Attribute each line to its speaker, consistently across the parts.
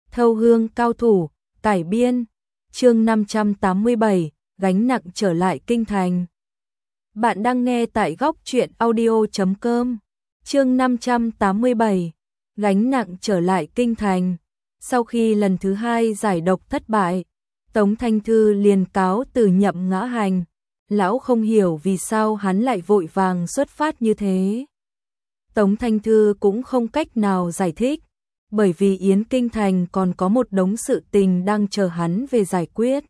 Speaker 1: Thâu hương cao thủ, cải biên, chương 587, gánh nặng trở lại kinh thành. Bạn đang nghe tại góc truyện audio.com, chương 587, gánh nặng trở lại kinh thành. Sau khi lần thứ 2 giải độc thất bại, Tống Thanh Thư liền cáo từ Nhậm Ngã Hành. Lão không hiểu vì sao hắn lại vội vàng xuất phát như thế. Tống Thanh Thư cũng không cách nào giải thích, bởi vì Yến Kinh Thành còn có một đống sự tình đang chờ hắn về giải quyết.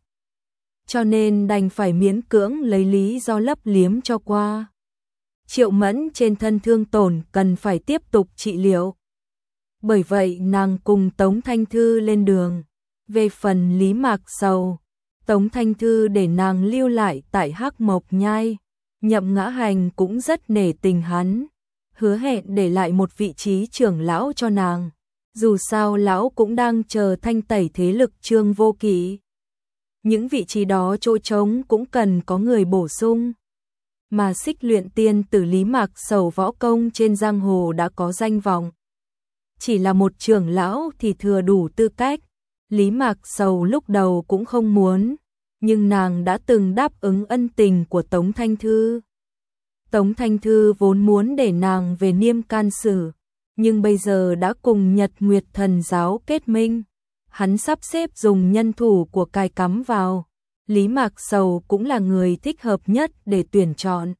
Speaker 1: Cho nên đành phải miễn cưỡng lấy lý do lấp liếm cho qua. Triệu Mẫn trên thân thương tổn cần phải tiếp tục trị liệu. Bởi vậy nàng cùng Tống Thanh Thư lên đường. Về phần Lý Mạc Sầu, Tống Thanh Thư để nàng lưu lại tại Hắc Mộc Nhai. Nhậm Ngã Hành cũng rất nể tình hắn, hứa hẹn để lại một vị trí trưởng lão cho nàng. Dù sao lão cũng đang chờ thanh tẩy thế lực Trương Vô Kỵ. Những vị trí đó chỗ trống cũng cần có người bổ sung. Mà Xích Luyện Tiên tử Lý Mạc Sầu võ công trên giang hồ đã có danh vọng. Chỉ là một trưởng lão thì thừa đủ tư cách. Lý Mạc Sầu lúc đầu cũng không muốn, nhưng nàng đã từng đáp ứng ân tình của Tống Thanh Thư. Tống Thanh Thư vốn muốn để nàng về Niêm Can Sử, nhưng bây giờ đã cùng Nhật Nguyệt Thần giáo kết minh. Hắn sắp xếp dùng nhân thủ của cai cắm vào. Lý Mạc Sầu cũng là người thích hợp nhất để tuyển chọn.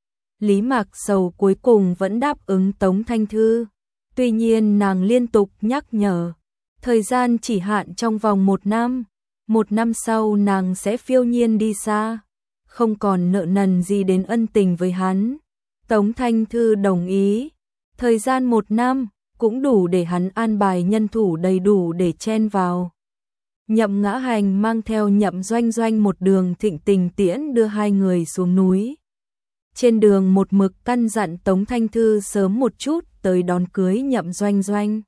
Speaker 1: Lý Mạc Sầu cuối cùng vẫn đáp ứng Tống Thanh Thư. Tuy nhiên nàng liên tục nhắc nhở, thời gian chỉ hạn trong vòng 1 năm. 1 năm sau nàng sẽ phiêu nhiên đi xa, không còn nợ nần gì đến ân tình với hắn. Tống Thanh Thư đồng ý. Thời gian 1 năm cũng đủ để hắn an bài nhân thủ đầy đủ để chen vào. Nhậm Ngã Hành mang theo Nhậm Doanh Doanh một đường thịnh tình tiễn đưa hai người xuống núi. Trên đường một mực căn dặn Tống Thanh Thư sớm một chút tới đón cưới Nhậm Doanh Doanh.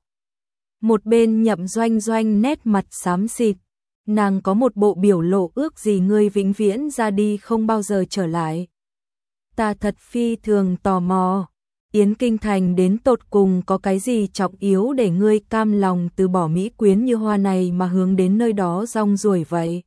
Speaker 1: Một bên Nhậm Doanh Doanh nét mặt xám xịt, nàng có một bộ biểu lộ ước gì ngươi vĩnh viễn ra đi không bao giờ trở lại. Ta thật phi thường tò mò, Yến Kinh Thành đến tột cùng có cái gì trọng yếu để ngươi cam lòng từ bỏ mỹ quyến như hoa này mà hướng đến nơi đó rong ruổi vậy.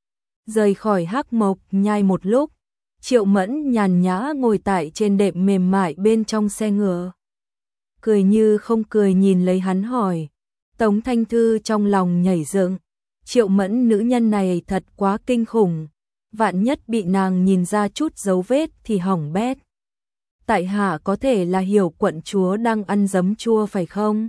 Speaker 1: Rời khỏi Hắc Mộc Nhai một lúc, Triệu Mẫn nhàn nhã ngồi tại trên đệm mềm mại bên trong xe ngựa. Cười như không cười nhìn lấy hắn hỏi. Tống Thanh Thư trong lòng nhảy dựng. Triệu Mẫn nữ nhân này thật quá kinh khủng. Vạn nhất bị nàng nhìn ra chút dấu vết thì hỏng bét. Tại hạ có thể là hiểu quận chúa đang ăn giấm chua phải không?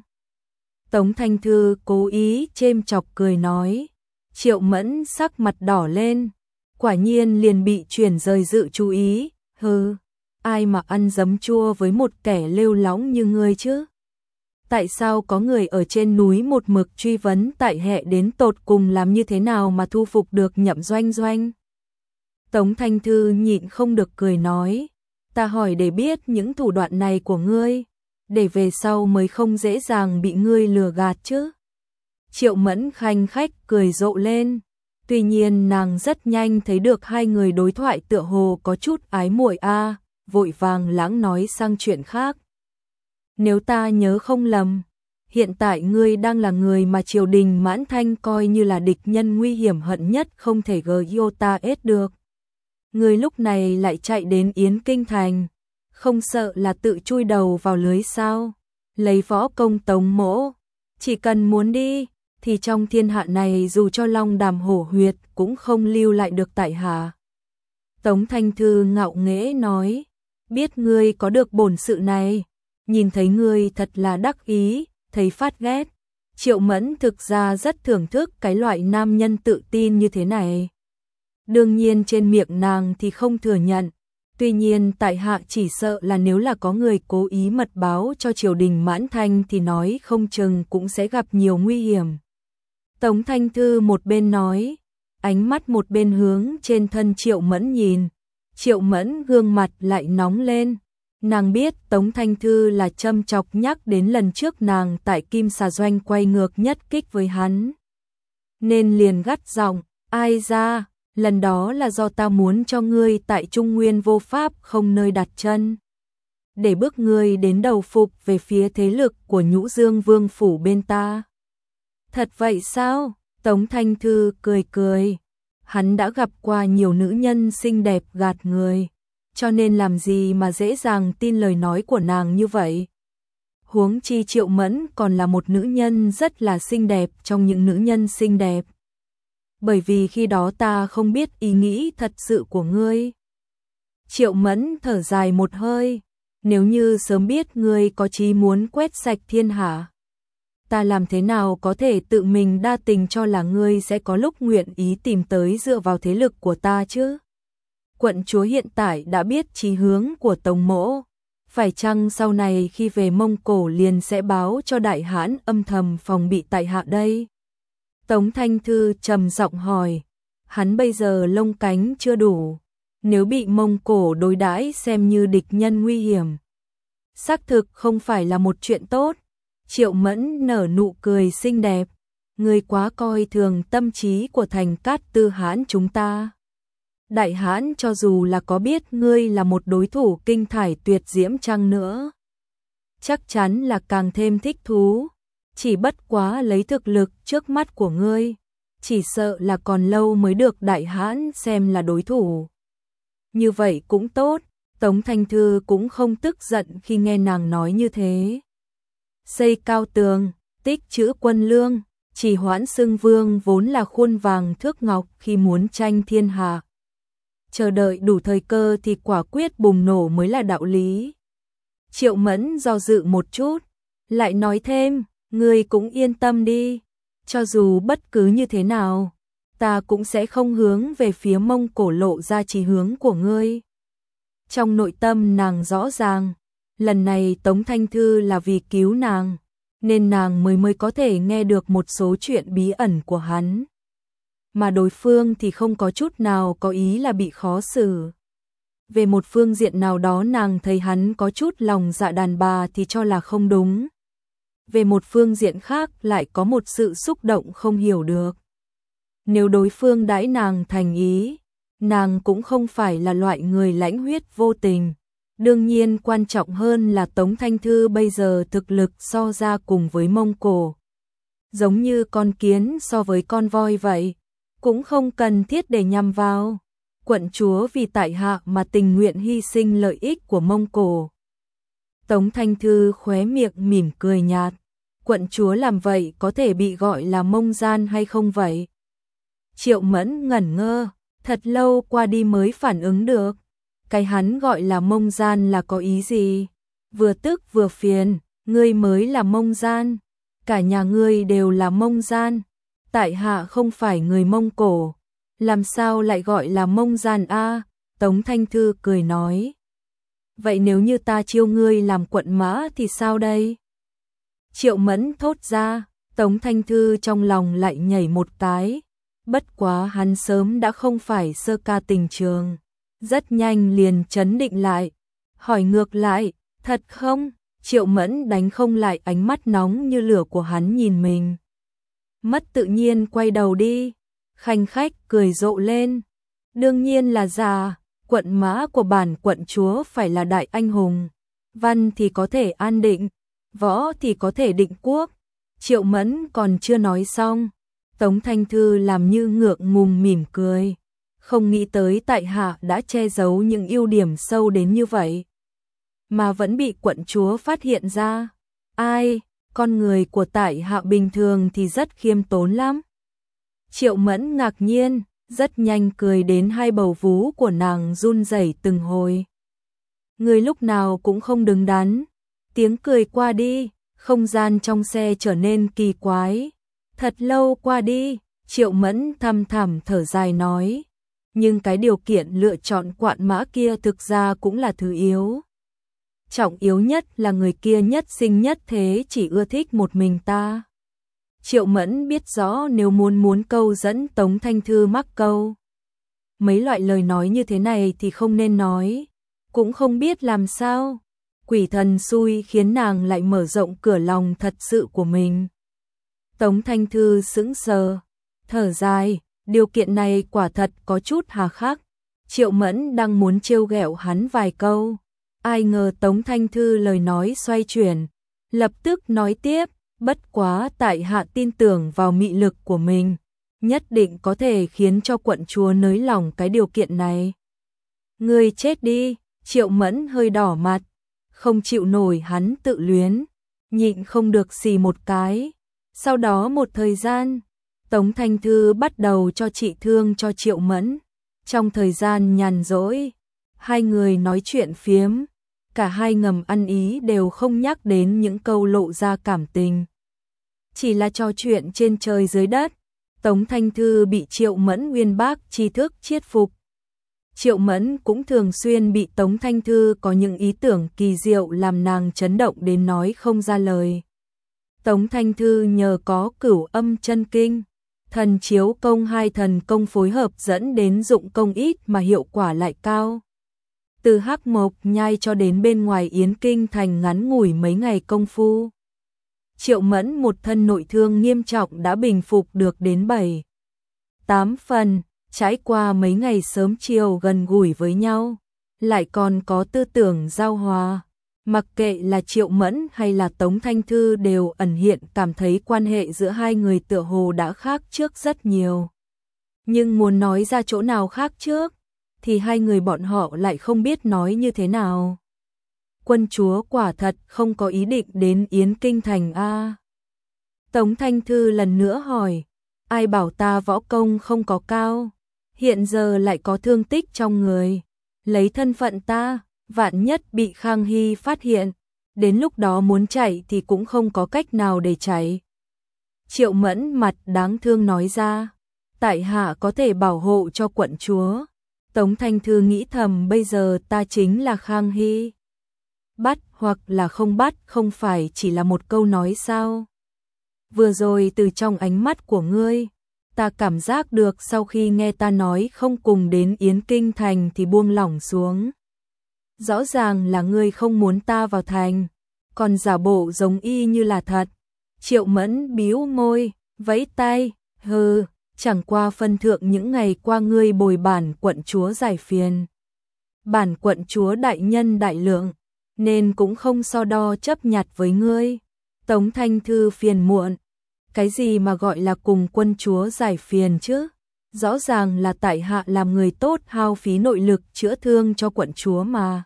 Speaker 1: Tống Thanh Thư cố ý chêm chọc cười nói. Triệu Mẫn sắc mặt đỏ lên. Quả nhiên liền bị chuyển rời dự chú ý. Hừ, ai mà ăn giấm chua với một kẻ lêu lóng như ngươi chứ? Tại sao có người ở trên núi một mực truy vấn tại hệ đến tột cùng làm như thế nào mà thu phục được Nhậm Doanh Doanh? Tống Thanh Thư nhịn không được cười nói. Ta hỏi để biết những thủ đoạn này của ngươi, để về sau mới không dễ dàng bị ngươi lừa gạt chứ. Triệu Mẫn khanh khách cười rộ lên. Tuy nhiên nàng rất nhanh thấy được hai người đối thoại tựa hồ có chút ái muội vội vàng lãng nói sang chuyện khác. Nếu ta nhớ không lầm, hiện tại ngươi đang là người mà triều đình Mãn Thanh coi như là địch nhân nguy hiểm hận nhất không thể iota được. Ngươi lúc này lại chạy đến Yến Kinh Thành, không sợ là tự chui đầu vào lưới sao? Lấy võ công Tống Mỗ, chỉ cần muốn đi thì trong thiên hạ này dù cho long đàm hổ huyệt cũng không lưu lại được tại hạ. Tống Thanh Thư ngạo nghễ nói, biết ngươi có được bổn sự này, nhìn thấy ngươi thật là đắc ý, thấy phát ghét. Triệu Mẫn thực ra rất thưởng thức cái loại nam nhân tự tin như thế này. Đương nhiên trên miệng nàng thì không thừa nhận. Tuy nhiên tại hạ chỉ sợ là nếu là có người cố ý mật báo cho triều đình Mãn Thanh thì nói không chừng cũng sẽ gặp nhiều nguy hiểm. Tống Thanh Thư một bên nói, ánh mắt một bên hướng trên thân Triệu Mẫn nhìn. Triệu Mẫn gương mặt lại nóng lên. Nàng biết Tống Thanh Thư là châm chọc nhắc đến lần trước nàng tại Kim Xà Doanh quay ngược nhất kích với hắn. Nên liền gắt giọng, ai ra, lần đó là do ta muốn cho ngươi tại Trung Nguyên vô pháp không nơi đặt chân. Để bước ngươi đến đầu phục về phía thế lực của Nhũ Dương Vương phủ bên ta. Thật vậy sao? Tống Thanh Thư cười cười. Hắn đã gặp qua nhiều nữ nhân xinh đẹp gạt người, cho nên làm gì mà dễ dàng tin lời nói của nàng như vậy. Huống chi Triệu Mẫn còn là một nữ nhân rất là xinh đẹp trong những nữ nhân xinh đẹp. Bởi vì khi đó ta không biết ý nghĩ thật sự của ngươi. Triệu Mẫn thở dài một hơi. Nếu như sớm biết ngươi có chí muốn quét sạch thiên hạ, ta làm thế nào có thể tự mình đa tình cho là ngươi sẽ có lúc nguyện ý tìm tới dựa vào thế lực của ta chứ? Quận chúa hiện tại đã biết chí hướng của Tống mỗ, phải chăng sau này khi về Mông Cổ liền sẽ báo cho đại hãn âm thầm phòng bị tại hạ đây? Tống Thanh Thư trầm giọng hỏi, hắn bây giờ lông cánh chưa đủ, nếu bị Mông Cổ đối đãi xem như địch nhân nguy hiểm, xác thực không phải là một chuyện tốt. Triệu Mẫn nở nụ cười xinh đẹp, ngươi quá coi thường tâm trí của thành Cát Tư Hãn chúng ta. Đại hãn cho dù là có biết ngươi là một đối thủ kinh thải tuyệt diễm chăng nữa, chắc chắn là càng thêm thích thú, chỉ bất quá lấy thực lực trước mắt của ngươi, chỉ sợ là còn lâu mới được đại hãn xem là đối thủ. Như vậy cũng tốt, Tống Thanh Thư cũng không tức giận khi nghe nàng nói như thế. Xây cao tường, tích trữ quân lương, chỉ hoãn xưng vương vốn là khuôn vàng thước ngọc khi muốn tranh thiên hạ. Chờ đợi đủ thời cơ thì quả quyết bùng nổ mới là đạo lý. Triệu Mẫn do dự một chút, lại nói thêm, ngươi cũng yên tâm đi, cho dù bất cứ như thế nào, ta cũng sẽ không hướng về phía Mông Cổ lộ ra chí hướng của ngươi. Trong nội tâm nàng rõ ràng, lần này Tống Thanh Thư là vì cứu nàng, nên nàng mới có thể nghe được một số chuyện bí ẩn của hắn. Mà đối phương thì không có chút nào có ý là bị khó xử. Về một phương diện nào đó nàng thấy hắn có chút lòng dạ đàn bà thì cho là không đúng. Về một phương diện khác lại có một sự xúc động không hiểu được. Nếu đối phương đãi nàng thành ý, nàng cũng không phải là loại người lãnh huyết vô tình. Đương nhiên quan trọng hơn là Tống Thanh Thư bây giờ thực lực so ra cùng với Mông Cổ, giống như con kiến so với con voi vậy, cũng không cần thiết để nhằm vào. Quận chúa vì tại hạ mà tình nguyện hy sinh lợi ích của Mông Cổ. Tống Thanh Thư khóe miệng mỉm cười nhạt. Quận chúa làm vậy có thể bị gọi là mông gian hay không vậy? Triệu Mẫn ngẩn ngơ, thật lâu qua đi mới phản ứng được. Cái hắn gọi là mông gian là có ý gì? Vừa tức vừa phiền, ngươi mới là mông gian. Cả nhà ngươi đều là mông gian. Tại hạ không phải người Mông Cổ. Làm sao lại gọi là mông gian a? Tống Thanh Thư cười nói. Vậy nếu như ta chiêu ngươi làm quận mã thì sao đây? Triệu Mẫn thốt ra, Tống Thanh Thư trong lòng lại nhảy một cái. Bất quá hắn sớm đã không phải sơ ca tình trường. Rất nhanh liền trấn định lại. Hỏi ngược lại, thật không? Triệu Mẫn đánh không lại ánh mắt nóng như lửa của hắn nhìn mình. Mất tự nhiên quay đầu đi. Khanh khách cười rộ lên. Đương nhiên là già, quận mã của bản quận chúa phải là đại anh hùng. Văn thì có thể an định, võ thì có thể định quốc. Triệu Mẫn còn chưa nói xong, Tống Thanh Thư làm như ngượng ngùng mỉm cười. Không nghĩ tới tại hạ đã che giấu những ưu điểm sâu đến như vậy, mà vẫn bị quận chúa phát hiện ra. Ai, con người của tại hạ bình thường thì rất khiêm tốn lắm. Triệu Mẫn ngạc nhiên, rất nhanh cười đến hai bầu vú của nàng run rẩy từng hồi. Người lúc nào cũng không đứng đắn. Tiếng cười qua đi, không gian trong xe trở nên kỳ quái. Thật lâu qua đi, Triệu Mẫn thầm thầm thở dài nói. Nhưng cái điều kiện lựa chọn quạn mã kia thực ra cũng là thứ yếu. Trọng yếu nhất là người kia nhất sinh nhất thế chỉ ưa thích một mình ta. Triệu Mẫn biết rõ nếu muốn câu dẫn Tống Thanh Thư mắc câu. Mấy loại lời nói như thế này thì không nên nói. Cũng không biết làm sao. Quỷ thần xui khiến nàng lại mở rộng cửa lòng thật sự của mình. Tống Thanh Thư sững sờ, thở dài, điều kiện này quả thật có chút hà khắc. Triệu Mẫn đang muốn trêu ghẹo hắn vài câu. Ai ngờ Tống Thanh Thư lời nói xoay chuyển, lập tức nói tiếp, Bất quá tại hạ tin tưởng vào mị lực của mình, nhất định có thể khiến cho quận chúa nới lòng cái điều kiện này. Ngươi chết đi, Triệu Mẫn hơi đỏ mặt, không chịu nổi hắn tự luyến, nhịn không được xì một cái. Sau đó một thời gian, Tống Thanh Thư bắt đầu cho trị thương cho Triệu Mẫn. Trong thời gian nhàn rỗi, hai người nói chuyện phiếm, cả hai ngầm ăn ý đều không nhắc đến những câu lộ ra cảm tình. Chỉ là trò chuyện trên trời dưới đất, Tống Thanh Thư bị Triệu Mẫn uyên bác tri thức chiết phục. Triệu Mẫn cũng thường xuyên bị Tống Thanh Thư có những ý tưởng kỳ diệu làm nàng chấn động đến nói không ra lời. Tống Thanh Thư nhờ có Cửu Âm Chân Kinh, Thần Chiếu Công, hai thần công phối hợp dẫn đến dụng công ít mà hiệu quả lại cao. Từ Hắc Mộc Nhai cho đến bên ngoài Yến Kinh thành ngắn ngủi mấy ngày công phu. Triệu Mẫn một thân nội thương nghiêm trọng đã bình phục được đến 7-8 phần, trải qua mấy ngày sớm chiều gần gũi với nhau, lại còn có tư tưởng giao hòa. Mặc kệ là Triệu Mẫn hay là Tống Thanh Thư đều ẩn hiện cảm thấy quan hệ giữa hai người tựa hồ đã khác trước rất nhiều. Nhưng muốn nói ra chỗ nào khác trước, thì hai người bọn họ lại không biết nói như thế nào. Quân chúa quả thật không có ý định đến Yến Kinh thành a? Tống Thanh Thư lần nữa hỏi, ai bảo ta võ công không có cao, hiện giờ lại có thương tích trong người, lấy thân phận ta, vạn nhất bị Khang Hy phát hiện, đến lúc đó muốn chạy thì cũng không có cách nào để chạy. Triệu Mẫn mặt đáng thương nói ra, tại hạ có thể bảo hộ cho quận chúa. Tống Thanh Thư nghĩ thầm, bây giờ ta chính là Khang Hy. Bắt hoặc là không bắt không phải chỉ là một câu nói sao? Vừa rồi từ trong ánh mắt của ngươi, ta cảm giác được sau khi nghe ta nói không cùng đến Yến Kinh thành thì buông lỏng xuống. Rõ ràng là ngươi không muốn ta vào thành, còn giả bộ giống y như là thật. Triệu Mẫn bĩu môi, vẫy tay, hừ, chẳng qua phân thượng những ngày qua ngươi bồi bản quận chúa giải phiền. Bản quận chúa đại nhân đại lượng, nên cũng không so đo chấp nhặt với ngươi. Tống Thanh Thư phiền muộn, cái gì mà gọi là cùng quân chúa giải phiền chứ? Rõ ràng là tại hạ làm người tốt hao phí nội lực chữa thương cho quận chúa mà.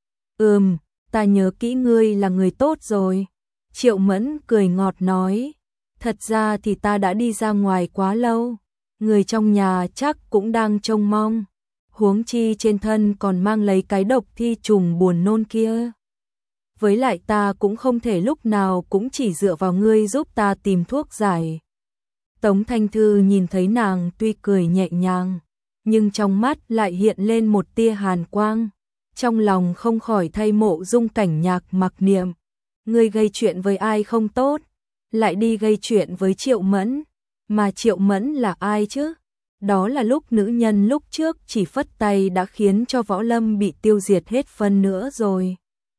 Speaker 1: Ta nhớ kỹ ngươi là người tốt rồi. Triệu Mẫn cười ngọt nói, thật ra thì ta đã đi ra ngoài quá lâu, người trong nhà chắc cũng đang trông mong, huống chi trên thân còn mang lấy cái độc thi trùng buồn nôn kia. Với lại ta cũng không thể lúc nào cũng chỉ dựa vào ngươi giúp ta tìm thuốc giải. Tống Thanh Thư nhìn thấy nàng tuy cười nhẹ nhàng, nhưng trong mắt lại hiện lên một tia hàn quang. Trong lòng không khỏi thay Mộ Dung Cảnh Nhạc mặc niệm, ngươi gây chuyện với ai không tốt, lại đi gây chuyện với Triệu Mẫn, mà Triệu Mẫn là ai chứ? Đó là lúc nữ nhân lúc trước chỉ phất tay đã khiến cho võ lâm bị tiêu diệt hết phân nữa rồi.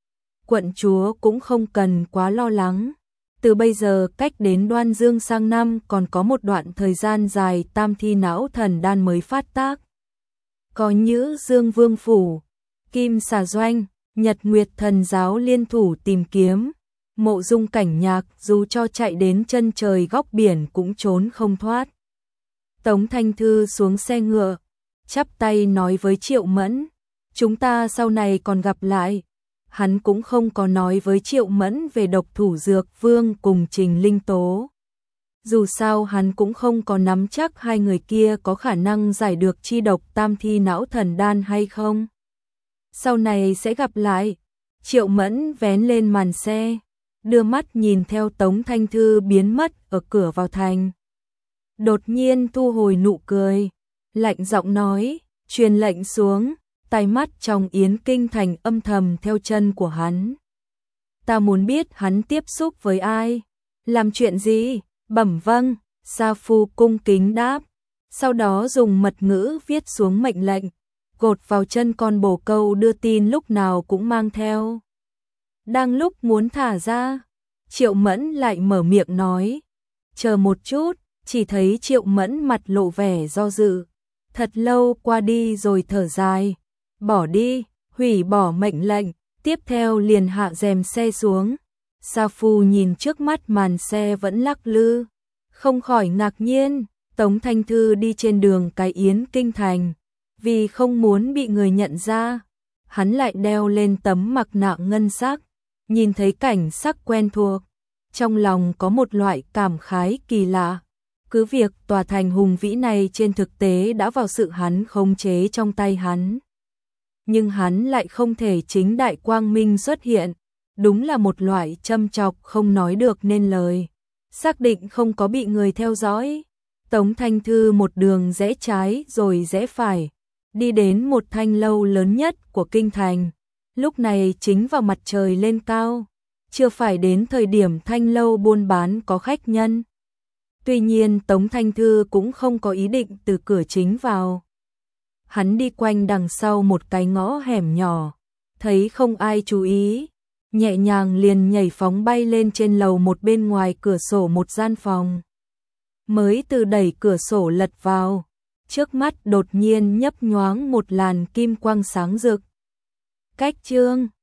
Speaker 1: Quận chúa cũng không cần quá lo lắng, từ bây giờ cách đến Đoan Dương sang năm còn có một đoạn thời gian dài, tam thi não thần đan mới phát tác. Có Nhữ Dương Vương Phủ, Kim Xà Doanh, Nhật Nguyệt Thần Giáo liên thủ tìm kiếm, Mộ Dung Cảnh Nhạc dù cho chạy đến chân trời góc biển cũng trốn không thoát. Tống Thanh Thư xuống xe ngựa, chắp tay nói với Triệu Mẫn, chúng ta sau này còn gặp lại. Hắn cũng không có nói với Triệu Mẫn về Độc Thủ Dược Vương cùng Trình Linh Tố. Dù sao hắn cũng không có nắm chắc hai người kia có khả năng giải được chi độc tam thi não thần đan hay không. Sau này sẽ gặp lại. Triệu Mẫn vén lên màn xe, đưa mắt nhìn theo Tống Thanh Thư biến mất ở cửa vào thành. Đột nhiên thu hồi nụ cười, lạnh giọng nói, truyền lệnh xuống. Tai mắt trong Yến Kinh thành âm thầm theo chân của hắn. Ta muốn biết hắn tiếp xúc với ai, làm chuyện gì. Bẩm vâng, Sa Phu cung kính đáp, sau đó dùng mật ngữ viết xuống mệnh lệnh, gột vào chân con bồ câu đưa tin lúc nào cũng mang theo. Đang lúc muốn thả ra, Triệu Mẫn lại mở miệng nói, chờ một chút. Chỉ thấy Triệu Mẫn mặt lộ vẻ do dự, thật lâu qua đi rồi thở dài, bỏ đi, hủy bỏ mệnh lệnh, tiếp theo liền hạ rèm xe xuống, Sa Phu nhìn trước mắt màn xe vẫn lắc lư, không khỏi ngạc nhiên. Tống Thanh Thư đi trên đường cái Yến Kinh Thành, vì không muốn bị người nhận ra, hắn lại đeo lên tấm mặt nạ ngân sắc, nhìn thấy cảnh sắc quen thuộc, trong lòng có một loại cảm khái kỳ lạ. Cứ việc tòa thành hùng vĩ này trên thực tế đã vào sự hắn khống chế trong tay hắn, nhưng hắn lại không thể chính đại quang minh xuất hiện, đúng là một loại châm chọc không nói được nên lời. Xác định không có bị người theo dõi, Tống Thanh Thư một đường rẽ trái rồi rẽ phải, đi đến một thanh lâu lớn nhất của kinh thành. Lúc này chính vào mặt trời lên cao, chưa phải đến thời điểm thanh lâu buôn bán có khách nhân. Tuy nhiên Tống Thanh Thư cũng không có ý định từ cửa chính vào. Hắn đi quanh đằng sau một cái ngõ hẻm nhỏ, thấy không ai chú ý, nhẹ nhàng liền nhảy phóng bay lên trên lầu một bên ngoài cửa sổ một gian phòng. Mới từ đẩy cửa sổ lật vào, trước mắt đột nhiên nhấp nhoáng một làn kim quang sáng rực. Cách chương